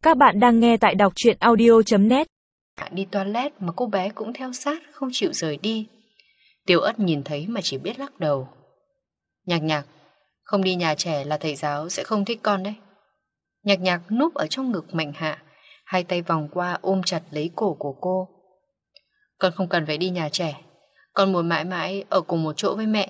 Các bạn đang nghe tại đọc truyện audio.net. Đi toilet mà cô bé cũng theo sát, không chịu rời đi. Tiêu Ất nhìn thấy mà chỉ biết lắc đầu. Nhạc Nhạc, không đi nhà trẻ là thầy giáo sẽ không thích con đấy. Nhạc Nhạc núp ở trong ngực Mạnh Hạ, hai tay vòng qua ôm chặt lấy cổ của cô. Con không cần phải đi nhà trẻ, con muốn mãi mãi ở cùng một chỗ với mẹ.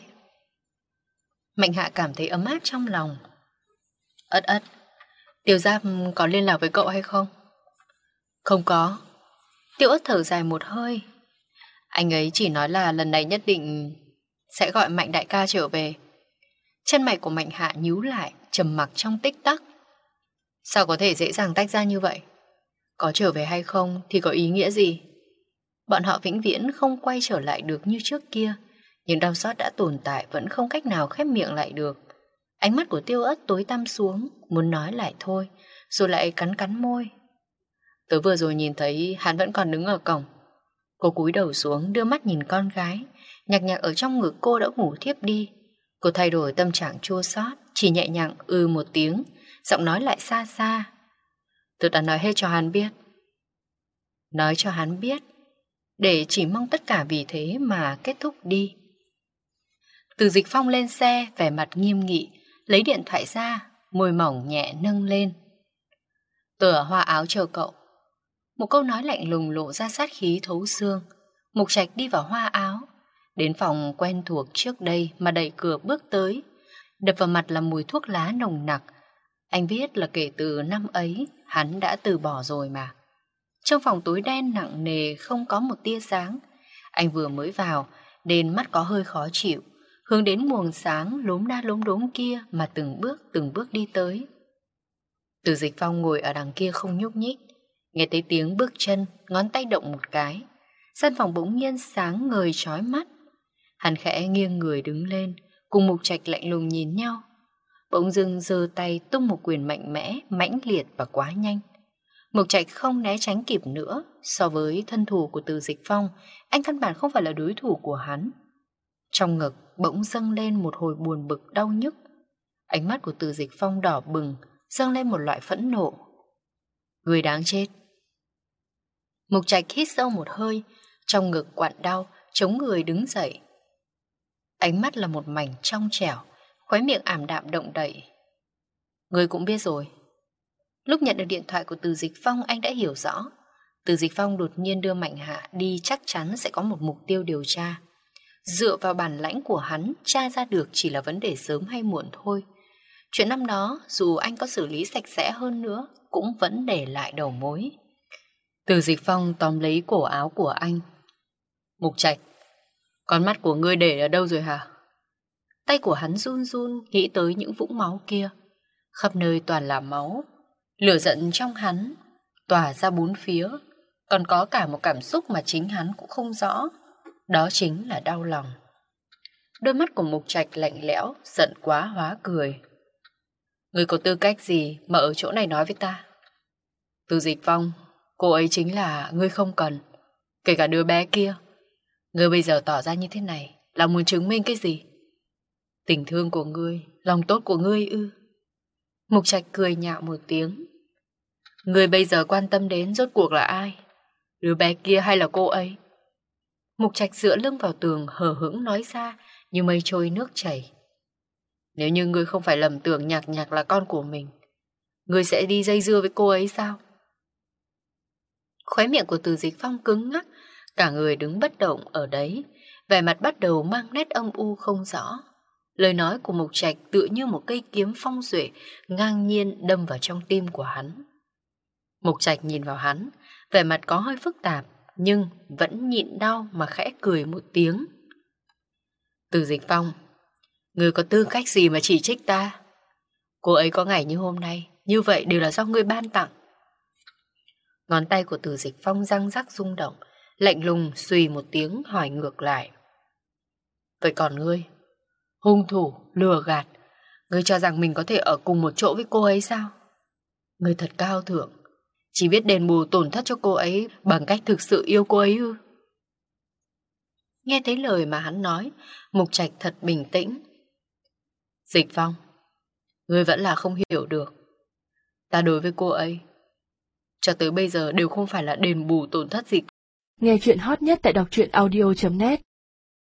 Mạnh Hạ cảm thấy ấm áp trong lòng. Ất Ất, Tiêu Giáp có liên lạc với cậu hay không? Không có. Tiêu Ất thở dài một hơi. Anh ấy chỉ nói là lần này nhất định sẽ gọi Mạnh đại ca trở về. Chân mày của Mạnh Hạ nhíu lại, trầm mặc trong tích tắc. Sao có thể dễ dàng tách ra như vậy? Có trở về hay không thì có ý nghĩa gì? Bọn họ vĩnh viễn không quay trở lại được như trước kia, nhưng đau xót đã tồn tại vẫn không cách nào khép miệng lại được. Ánh mắt của Tiêu Ất tối tăm xuống, muốn nói lại thôi, rồi lại cắn cắn môi. Tớ vừa rồi nhìn thấy hắn vẫn còn đứng ở cổng. Cô cúi đầu xuống đưa mắt nhìn con gái. Nhạc Nhạc ở trong ngực cô đã ngủ thiếp đi. Cô thay đổi tâm trạng chua xót, chỉ nhẹ nhàng một tiếng, giọng nói lại xa xa. Tớ đã nói hết cho hắn biết. Nói cho hắn biết, để chỉ mong tất cả vì thế mà kết thúc đi. Từ Dịch Phong lên xe, vẻ mặt nghiêm nghị, lấy điện thoại ra, môi mỏng nhẹ nâng lên. Tớ ở Hoa Áo chờ cậu. Một câu nói lạnh lùng lộ ra sát khí thấu xương. Mục Trạch đi vào Hoa Áo, đến phòng quen thuộc trước đây mà đẩy cửa bước tới. Đập vào mặt là mùi thuốc lá nồng nặc. Anh biết là kể từ năm ấy hắn đã từ bỏ rồi mà. Trong phòng tối đen nặng nề không có một tia sáng. Anh vừa mới vào nên mắt có hơi khó chịu, hướng đến luồng sáng lốm đa lốm đốm kia mà từng bước đi tới. Từ Dịch Phong ngồi ở đằng kia không nhúc nhích. Nghe thấy tiếng bước chân, ngón tay động một cái, gian phòng bỗng nhiên sáng ngời chói mắt. Hắn khẽ nghiêng người đứng lên, cùng Mục Trạch lạnh lùng nhìn nhau. Bỗng dưng giơ tay tung một quyền mạnh mẽ, mãnh liệt và quá nhanh. Mục Trạch không né tránh kịp nữa. So với thân thủ của Từ Dịch Phong, anh căn bản không phải là đối thủ của hắn. Trong ngực bỗng dâng lên một hồi buồn bực đau nhức. Ánh mắt của Từ Dịch Phong đỏ bừng, dâng lên một loại phẫn nộ. Người đáng chết. Mục Trạch hít sâu một hơi, trong ngực quặn đau, chống người đứng dậy. Ánh mắt là một mảnh trong trẻo, khóe miệng ảm đạm động đậy. Người cũng biết rồi. Lúc nhận được điện thoại của Từ Dịch Phong, anh đã hiểu rõ. Từ Dịch Phong đột nhiên đưa Mạnh Hạ đi chắc chắn sẽ có một mục tiêu điều tra. Dựa vào bản lãnh của hắn, tra ra được chỉ là vấn đề sớm hay muộn thôi. Chuyện năm đó, dù anh có xử lý sạch sẽ hơn nữa, cũng vẫn để lại đầu mối. Từ Dịch Phong tóm lấy cổ áo của anh. Mục Trạch, con mắt của ngươi để ở đâu rồi hả? Tay của hắn run run nghĩ tới những vũng máu kia. Khắp nơi toàn là máu. Lửa giận trong hắn tỏa ra bốn phía. Còn có cả một cảm xúc mà chính hắn cũng không rõ. Đó chính là đau lòng. Đôi mắt của Mục Trạch lạnh lẽo, giận quá hóa cười. Ngươi có tư cách gì mà ở chỗ này nói với ta? Từ Dịch Phong, cô ấy chính là ngươi không cần. Kể cả đứa bé kia. Ngươi bây giờ tỏ ra như thế này là muốn chứng minh cái gì? Tình thương của ngươi, lòng tốt của ngươi ư? Mục Trạch cười nhạo một tiếng. Ngươi bây giờ quan tâm đến rốt cuộc là ai? Đứa bé kia hay là cô ấy? Mục Trạch dựa lưng vào tường hờ hững nói ra như mây trôi nước chảy. Nếu như ngươi không phải lầm tưởng Nhạc Nhạc là con của mình, ngươi sẽ đi dây dưa với cô ấy sao? Khóe miệng của Từ Dịch Phong cứng ngắc, cả người đứng bất động ở đấy, vẻ mặt bắt đầu mang nét âm u không rõ. Lời nói của Mục Trạch tựa như một cây kiếm phong duệ ngang nhiên đâm vào trong tim của hắn. Mục Trạch nhìn vào hắn, vẻ mặt có hơi phức tạp, nhưng vẫn nhịn đau mà khẽ cười một tiếng. Từ Dịch Phong, ngươi có tư cách gì mà chỉ trích ta? Cô ấy có ngày như hôm nay, như vậy đều là do ngươi ban tặng. Ngón tay của Từ Dịch Phong răng rắc rung động, lạnh lùng xùy một tiếng hỏi ngược lại. Vậy còn ngươi? Hung thủ, lừa gạt, ngươi cho rằng mình có thể ở cùng một chỗ với cô ấy sao? Ngươi thật cao thượng, chỉ biết đền bù tổn thất cho cô ấy bằng cách thực sự yêu cô ấy ư? Nghe thấy lời mà hắn nói, Mục Trạch thật bình tĩnh. Dịch Phong, ngươi vẫn là không hiểu được. Ta đối với cô ấy cho tới bây giờ đều không phải là đền bù tổn thất gì. Nghe chuyện hot nhất tại đọc truyện audio.net